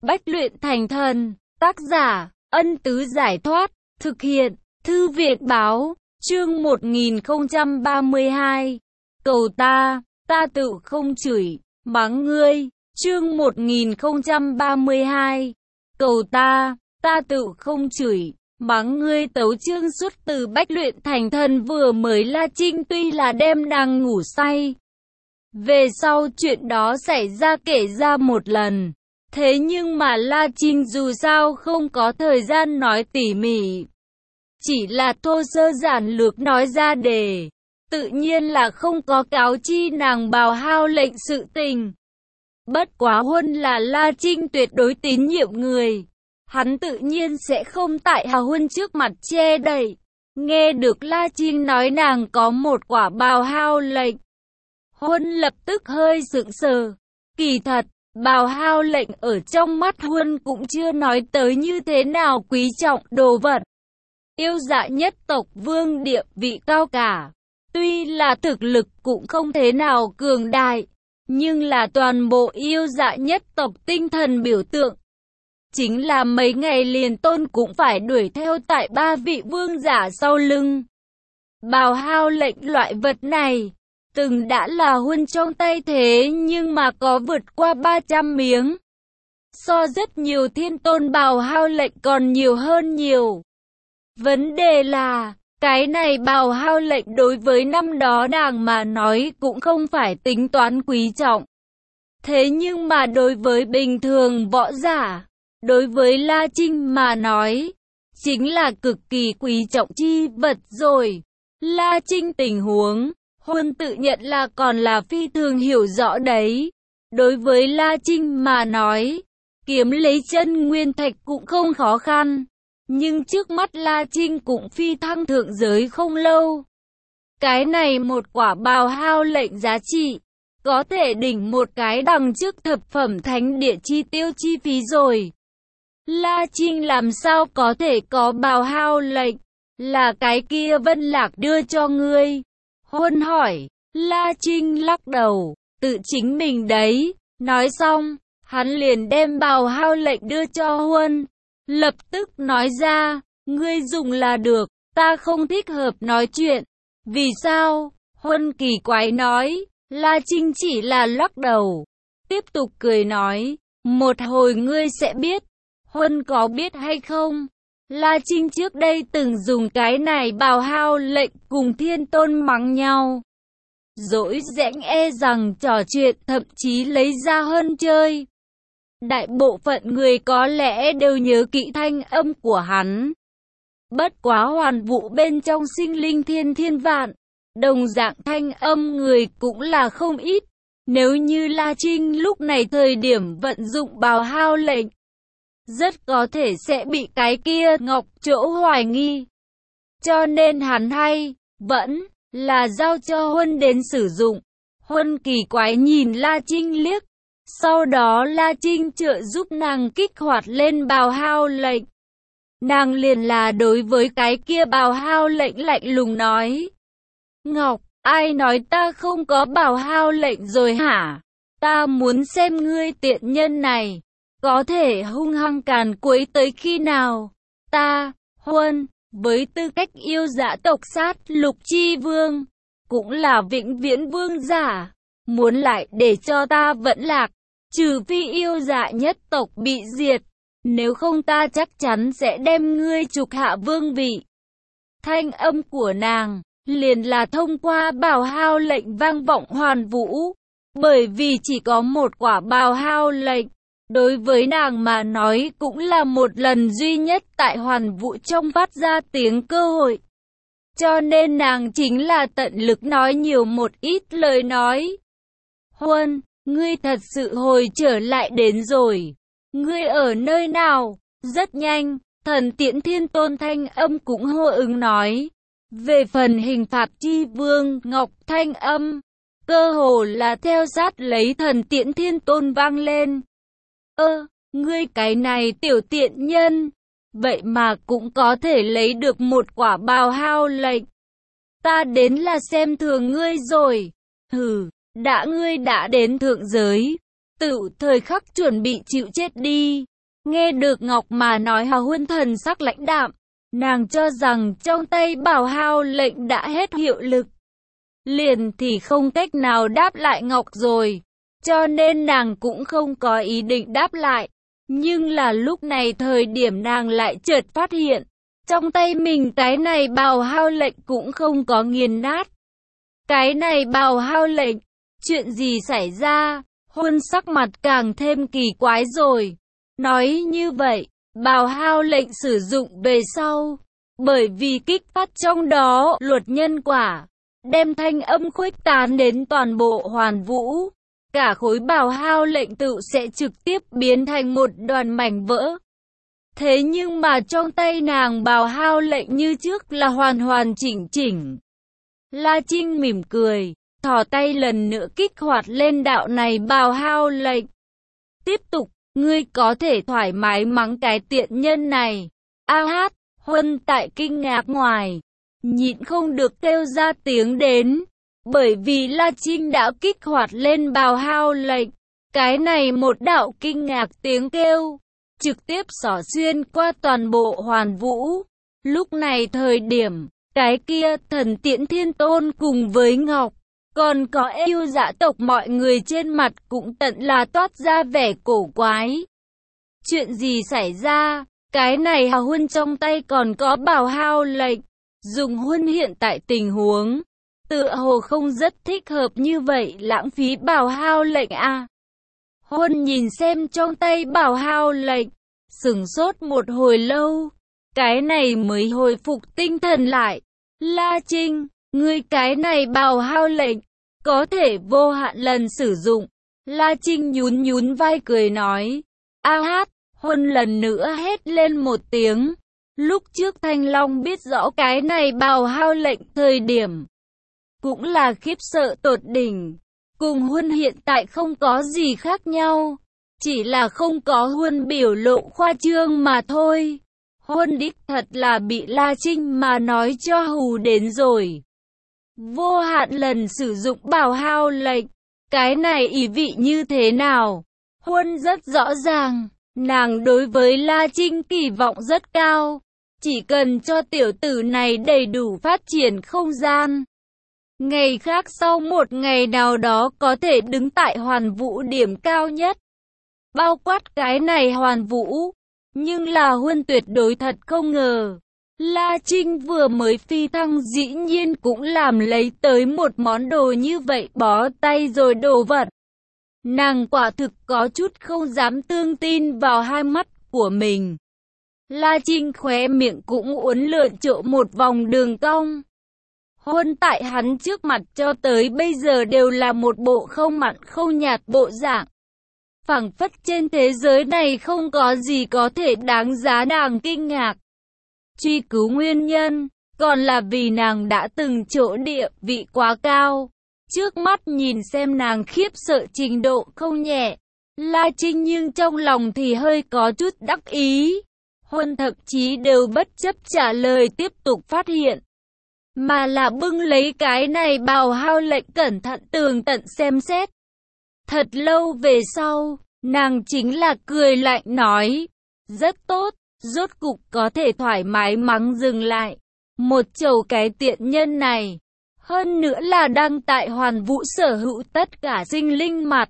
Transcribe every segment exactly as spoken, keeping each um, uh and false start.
Bách luyện thành thần. Tác giả, Ân Tứ Giải Thoát. Thực hiện, Thư viện Báo. Chương một nghìn không trăm ba mươi hai. Cầu ta, ta tự không chửi, mắng ngươi. Chương một nghìn không trăm ba mươi hai. Cầu ta, ta tự không chửi, mắng ngươi. Tấu chương xuất từ Bách luyện thành thần. Vừa mới La Trinh tuy là đem nàng ngủ say, về sau chuyện đó xảy ra kể ra một lần. Thế nhưng mà La Trinh dù sao không có thời gian nói tỉ mỉ, chỉ là thô sơ giản lược nói ra đề, tự nhiên là không có cáo chi nàng bào hao lệnh sự tình. Bất quá Huân là La Trinh tuyệt đối tín nhiệm người, hắn tự nhiên sẽ không tại Hà Huân trước mặt che đậy. Nghe được La Trinh nói nàng có một quả bào hao lệnh, Huân lập tức hơi sững sờ. Kỳ thật, bào hao lệnh ở trong mắt Huân cũng chưa nói tới như thế nào quý trọng đồ vật. Yêu dạ nhất tộc vương địa vị cao cả, tuy là thực lực cũng không thế nào cường đại, nhưng là toàn bộ yêu dạ nhất tộc tinh thần biểu tượng. Chính là mấy ngày liền tôn cũng phải đuổi theo tại ba vị vương giả sau lưng. Bào hao lệnh loại vật này từng đã là Huân trong tay, thế nhưng mà có vượt qua ba trăm miếng. So rất nhiều thiên tôn bào hao lệnh còn nhiều hơn nhiều. Vấn đề là, cái này bào hao lệnh đối với năm đó nàng mà nói cũng không phải tính toán quý trọng. Thế nhưng mà đối với bình thường võ giả, đối với La Trinh mà nói, chính là cực kỳ quý trọng chi vật rồi. La Trinh tình huống, Huân tự nhận là còn là phi thường hiểu rõ đấy. Đối với La Trinh mà nói, kiếm lấy chân nguyên thạch cũng không khó khăn. Nhưng trước mắt La Trinh cũng phi thăng thượng giới không lâu. Cái này một quả bào hao lệnh giá trị, có thể đỉnh một cái đằng trước thập phẩm thánh địa chi tiêu chi phí rồi. La Trinh làm sao có thể có bào hao lệnh? Là cái kia Vân Lạc đưa cho ngươi. Huân hỏi. La Trinh lắc đầu, tự chính mình đấy. Nói xong, hắn liền đem bào hao lệnh đưa cho Huân. Lập tức nói ra, ngươi dùng là được, ta không thích hợp nói chuyện. Vì sao? Huân kỳ quái nói. La Trinh chỉ là lắc đầu, tiếp tục cười nói, một hồi ngươi sẽ biết. Huân có biết hay không? La Trinh trước đây từng dùng cái này bào hao lệnh cùng thiên tôn mắng nhau. Dỗi dãnh e rằng trò chuyện, thậm chí lấy ra hơn chơi. Đại bộ phận người có lẽ đều nhớ kỹ thanh âm của hắn. Bất quá hoàn vũ bên trong sinh linh thiên thiên vạn, đồng dạng thanh âm người cũng là không ít. Nếu như La Trinh lúc này thời điểm vận dụng bào hao lệnh, rất có thể sẽ bị cái kia ngọc chỗ hoài nghi. Cho nên hắn hay, vẫn là giao cho Huân đến sử dụng. Huân kỳ quái nhìn La Trinh liếc. Sau đó La Trinh trợ giúp nàng kích hoạt lên bào hao lệnh. Nàng liền là đối với cái kia bào hao lệnh lạnh lùng nói. Ngọc, ai nói ta không có bào hao lệnh rồi hả? Ta muốn xem ngươi tiện nhân này có thể hung hăng càn quấy tới khi nào. Ta, Huân, với tư cách yêu dạ tộc sát lục chi vương, cũng là vĩnh viễn vương giả, muốn lại để cho ta vẫn lạc, trừ phi yêu dạ nhất tộc bị diệt, nếu không ta chắc chắn sẽ đem ngươi trục hạ vương vị. Thanh âm của nàng liền là thông qua bào hao lệnh vang vọng hoàn vũ, bởi vì chỉ có một quả bào hao lệnh, đối với nàng mà nói cũng là một lần duy nhất tại hoàn vũ trong phát ra tiếng cơ hội. Cho nên nàng chính là tận lực nói nhiều một ít lời nói. Huân, ngươi thật sự hồi trở lại đến rồi. Ngươi ở nơi nào? Rất nhanh, thần tiễn thiên tôn thanh âm cũng hô ứng nói. Về phần hình phạt chi vương ngọc thanh âm, cơ hồ là theo sát lấy thần tiễn thiên tôn vang lên. Ơ, ngươi cái này tiểu tiện nhân, vậy mà cũng có thể lấy được một quả bào hao lệnh. Ta đến là xem thường ngươi rồi. Hừ, đã ngươi đã đến thượng giới, tự thời khắc chuẩn bị chịu chết đi. Nghe được Ngọc mà nói, Hà Huân thần sắc lãnh đạm. Nàng cho rằng trong tay bảo hao lệnh đã hết hiệu lực, liền thì không cách nào đáp lại Ngọc rồi, cho nên nàng cũng không có ý định đáp lại. Nhưng là lúc này thời điểm nàng lại chợt phát hiện, trong tay mình cái này bào hao lệnh cũng không có nghiền nát. Cái này bào hao lệnh, chuyện gì xảy ra? Huân sắc mặt càng thêm kỳ quái rồi. Nói như vậy, bào hao lệnh sử dụng về sau, bởi vì kích phát trong đó luật nhân quả, đem thanh âm khuếch tán đến toàn bộ Hoàn Vũ. Cả khối bào hao lệnh tự sẽ trực tiếp biến thành một đoàn mảnh vỡ. Thế nhưng mà trong tay nàng bào hao lệnh như trước là hoàn hoàn chỉnh chỉnh. La Trinh mỉm cười, thò tay lần nữa kích hoạt lên đạo này bào hao lệnh. Tiếp tục, ngươi có thể thoải mái mắng cái tiện nhân này. A hát, Huân tại kinh ngạc ngoài, nhịn không được kêu ra tiếng đến. Bởi vì La Trinh đã kích hoạt lên bào hao lệnh, cái này một đạo kinh ngạc tiếng kêu, trực tiếp xỏ xuyên qua toàn bộ Hoàn Vũ. Lúc này thời điểm, cái kia thần Tiễn Thiên Tôn cùng với Ngọc, còn có yêu dạ tộc mọi người trên mặt cũng tận là toát ra vẻ cổ quái. Chuyện gì xảy ra? Cái này Hà Huân trong tay còn có bào hao lệnh, dùng Huân hiện tại tình huống, tựa hồ không rất thích hợp như vậy lãng phí bào hao lệnh à. Huân nhìn xem trong tay bào hao lệnh, sửng sốt một hồi lâu, cái này mới hồi phục tinh thần lại. La Trinh, ngươi cái này bào hao lệnh, có thể vô hạn lần sử dụng. La Trinh nhún nhún vai cười nói, a hát, Huân lần nữa hét lên một tiếng. Lúc trước Thanh Long biết rõ cái này bào hao lệnh thời điểm, cũng là khiếp sợ tột đỉnh. Cùng Huân hiện tại không có gì khác nhau, chỉ là không có Huân biểu lộ khoa trương mà thôi. Huân đích thật là bị La Trinh mà nói cho hù đến rồi. Vô hạn lần sử dụng bào hao lệnh, cái này ý vị như thế nào? Huân rất rõ ràng, nàng đối với La Trinh kỳ vọng rất cao, chỉ cần cho tiểu tử này đầy đủ phát triển không gian, ngày khác sau một ngày nào đó có thể đứng tại Hoàn Vũ điểm cao nhất, bao quát cái này Hoàn Vũ. Nhưng là Huân tuyệt đối thật không ngờ, La Trinh vừa mới phi thăng dĩ nhiên cũng làm lấy tới một món đồ như vậy, bó tay rồi đồ vật. Nàng quả thực có chút không dám tương tin vào hai mắt của mình. La Trinh khóe miệng cũng uốn lượn trộn một vòng đường cong. Huân tại hắn trước mặt cho tới bây giờ đều là một bộ không mặn không nhạt bộ dạng. Phảng phất trên thế giới này không có gì có thể đáng giá nàng kinh ngạc. Truy cứu nguyên nhân, còn là vì nàng đã từng chỗ địa vị quá cao. Trước mắt nhìn xem nàng khiếp sợ trình độ không nhẹ. La Trinh nhưng trong lòng thì hơi có chút đắc ý. Huân thậm chí đều bất chấp trả lời tiếp tục phát hiện, mà là bưng lấy cái này bào hao lệnh cẩn thận tường tận xem xét. Thật lâu về sau, nàng chính là cười lạnh nói, rất tốt, rốt cục có thể thoải mái mắng dừng lại. Một chầu cái tiện nhân này, hơn nữa là đang tại Hoàn Vũ sở hữu tất cả sinh linh mặt.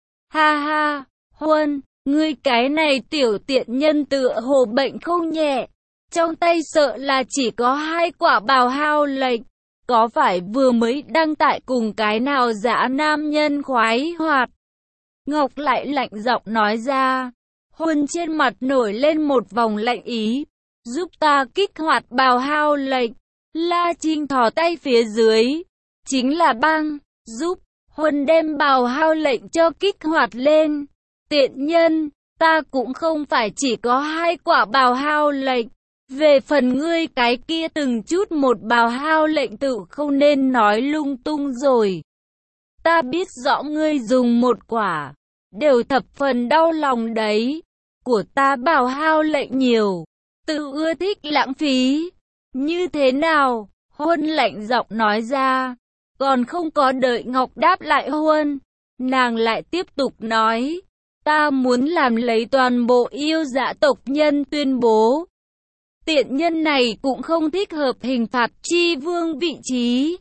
Ha ha, Huân, ngươi cái này tiểu tiện nhân tựa hồ bệnh không nhẹ, trong tay sợ là chỉ có hai quả bào hao lệnh, có phải vừa mới đăng tại cùng cái nào dã nam nhân khoái hoạt? Ngọc lại lạnh giọng nói ra. Huân trên mặt nổi lên một vòng lạnh ý, giúp ta kích hoạt bào hao lệnh. La Trinh thò tay phía dưới, chính là băng, giúp. Huân đem bào hao lệnh cho kích hoạt lên. Tiện nhân, ta cũng không phải chỉ có hai quả bào hao lệnh. Về phần ngươi cái kia từng chút một bào hao lệnh tự không nên nói lung tung rồi. Ta biết rõ ngươi dùng một quả, đều thập phần đau lòng đấy. Của ta bào hao lệnh nhiều, tự ưa thích lãng phí. Như thế nào? Huân lạnh giọng nói ra. Còn không có đợi Ngọc đáp lại Huân, nàng lại tiếp tục nói. ta muốn làm lấy toàn bộ yêu dạ tộc nhân tuyên bố. Tiện nhân này cũng không thích hợp hình phạt tri vương vị trí.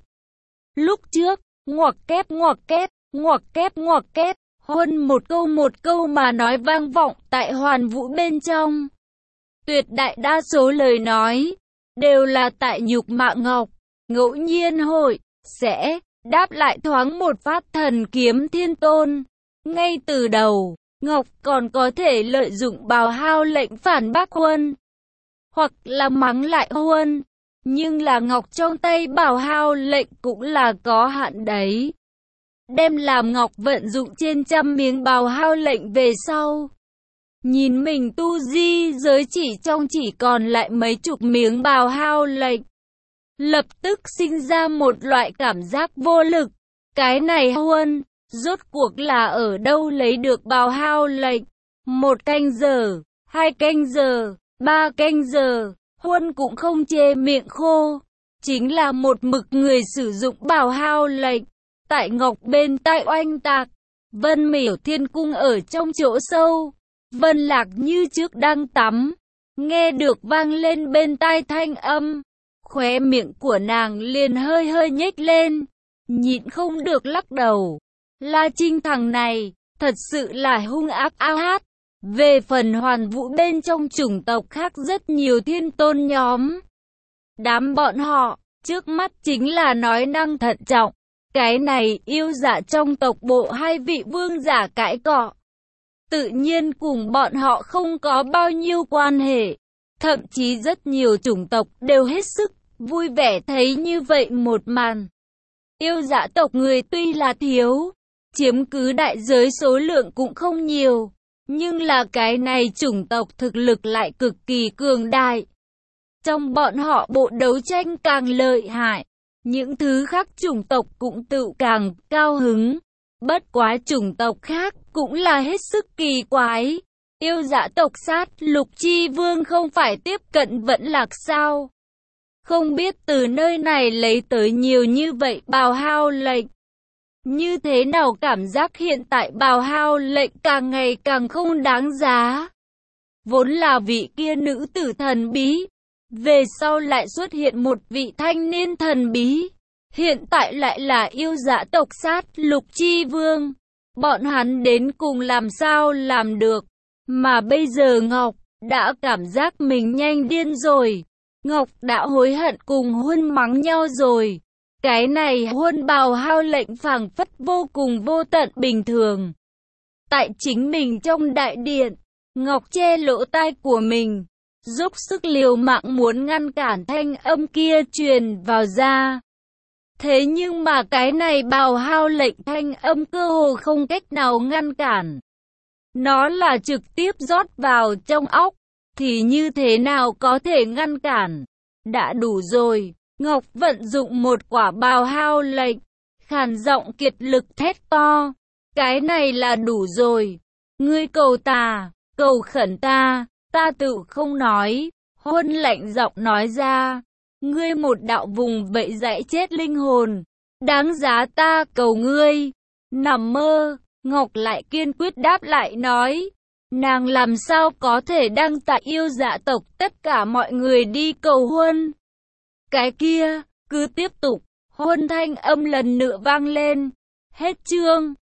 Lúc trước, ngoặc kép ngoặc kép, ngoặc kép ngoặc kép, huân một câu một câu mà nói vang vọng tại hoàn vũ bên trong. Tuyệt đại đa số lời nói, đều là tại nhục mạ Ngọc. Ngẫu nhiên hội, sẽ, đáp lại thoáng một phát thần kiếm thiên tôn. Ngay từ đầu, Ngọc còn có thể lợi dụng bào hao lệnh phản bác huân, hoặc là mắng lại huân. Nhưng là Ngọc trong tay bào hao lệnh cũng là có hạn đấy. Đem làm Ngọc vận dụng trên trăm miếng bào hao lệnh về sau. Nhìn mình tu di giới chỉ trong chỉ còn lại mấy chục miếng bào hao lệnh. Lập tức sinh ra một loại cảm giác vô lực. Cái này huân, rốt cuộc là ở đâu lấy được bào hao lệnh? Một canh giờ, hai canh giờ, ba canh giờ, huân cũng không chê miệng khô. Chính là một mực người sử dụng bào hao lệnh. Tại Ngọc bên tai oanh tạc, Vân Miểu Thiên Cung ở trong chỗ sâu. Vân Lạc như trước đang tắm, nghe được vang lên bên tai thanh âm. Khóe miệng của nàng liền hơi hơi nhếch lên, nhịn không được lắc đầu. La Trinh thằng này, thật sự là hung ác ao hát. Về phần hoàn vũ bên trong chủng tộc khác rất nhiều thiên tôn nhóm. Đám bọn họ, trước mắt chính là nói năng thận trọng. Cái này yêu dạ trong tộc bộ hai vị vương giả cãi cọ. Tự nhiên cùng bọn họ không có bao nhiêu quan hệ. Thậm chí rất nhiều chủng tộc đều hết sức vui vẻ thấy như vậy một màn. Yêu dạ tộc người tuy là thiếu, chiếm cứ đại giới số lượng cũng không nhiều, nhưng là cái này chủng tộc thực lực lại cực kỳ cường đại. Trong bọn họ bộ đấu tranh càng lợi hại, những thứ khác chủng tộc cũng tự càng cao hứng. Bất quá chủng tộc khác cũng là hết sức kỳ quái. Yêu dạ tộc sát lục chi vương không phải tiếp cận Vẫn Lạc sao? Không biết từ nơi này lấy tới nhiều như vậy bào hao lệnh. Như thế nào cảm giác hiện tại bào hao lệnh càng ngày càng không đáng giá. Vốn là vị kia nữ tử thần bí, về sau lại xuất hiện một vị thanh niên thần bí. Hiện tại lại là yêu dạ tộc sát lục chi vương. Bọn hắn đến cùng làm sao làm được. Mà bây giờ Ngọc đã cảm giác mình nhanh điên rồi. Ngọc đã hối hận cùng huân mắng nhau rồi. Cái này huân bào hao lệnh phảng phất vô cùng vô tận bình thường. Tại chính mình trong đại điện, Ngọc che lỗ tai của mình, dốc sức liều mạng muốn ngăn cản thanh âm kia truyền vào ra. Thế nhưng mà cái này bào hao lệnh thanh âm cơ hồ không cách nào ngăn cản. Nó là trực tiếp rót vào trong óc, thì như thế nào có thể ngăn cản? Đã đủ rồi. Ngọc vận dụng một quả bào hao lệnh, khàn giọng kiệt lực thét to. Cái này là đủ rồi. Ngươi cầu ta, cầu khẩn ta, ta tự không nói. Huân lạnh giọng nói ra. Ngươi một đạo vùng vậy dạy chết linh hồn. Đáng giá ta cầu ngươi. Nằm mơ, Ngọc lại kiên quyết đáp lại nói. Nàng làm sao có thể đăng tại yêu dạ tộc tất cả mọi người đi cầu Huân. Cái kia, cứ tiếp tục. Huân thanh âm lần nữa vang lên. Hết chương.